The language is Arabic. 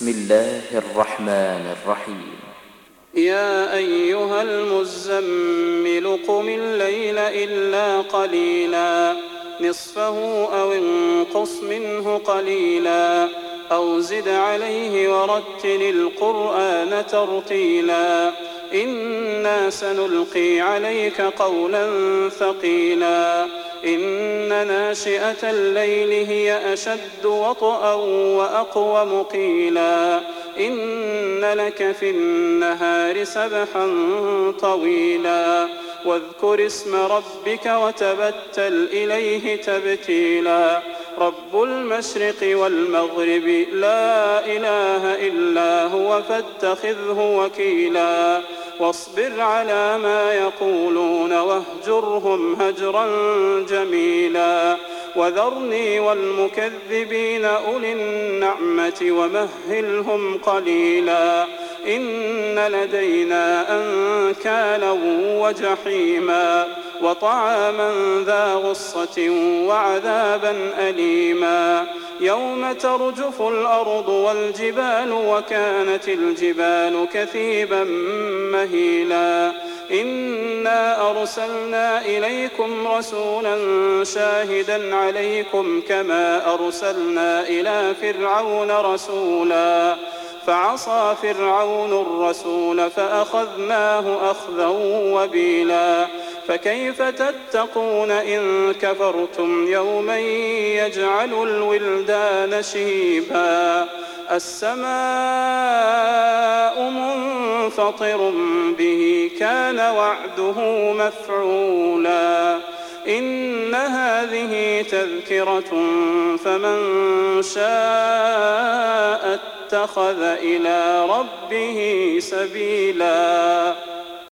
بسم الله الرحمن الرحيم. يا أيها المزمل قم الليل إلا قليلا نصفه أو انقص منه قليلا أو زد عليه ورتل القرآن ترتيلا إنا سنلقي عليك قولا ثقيلا إن ناشئة الليل هي أشد وطئا وأقوم قيلا إن لك في النهار سبحا طويلا واذكر اسم ربك وتبتل إليه تبتيلا رب المشرق والمغرب لا إله إلا هو فاتخذه وكيلا واصبر على ما يقولون واهجرهم هجرا جميلا وذرني والمكذبين أولي النعمة ومهلهم قليلا إن لدينا أنكالا وجحيما وطعاما ذا غصة وعذابا أليما يوم ترجف الأرض والجبال وكانت الجبال كثيبا مهيلا إنا أرسلنا إليكم رسولا شاهدا عليكم كما أرسلنا إلى فرعون رسولا فعصى فرعون الرسول فأخذناه أخذا وبيلا فكيف تتقون إن كفرتم يوما يجعل الولدان شيبا السماء منفطر به كان وعده مفعولا إن هذه تذكرة فمن شاء اتخذ إلى ربه سبيلا.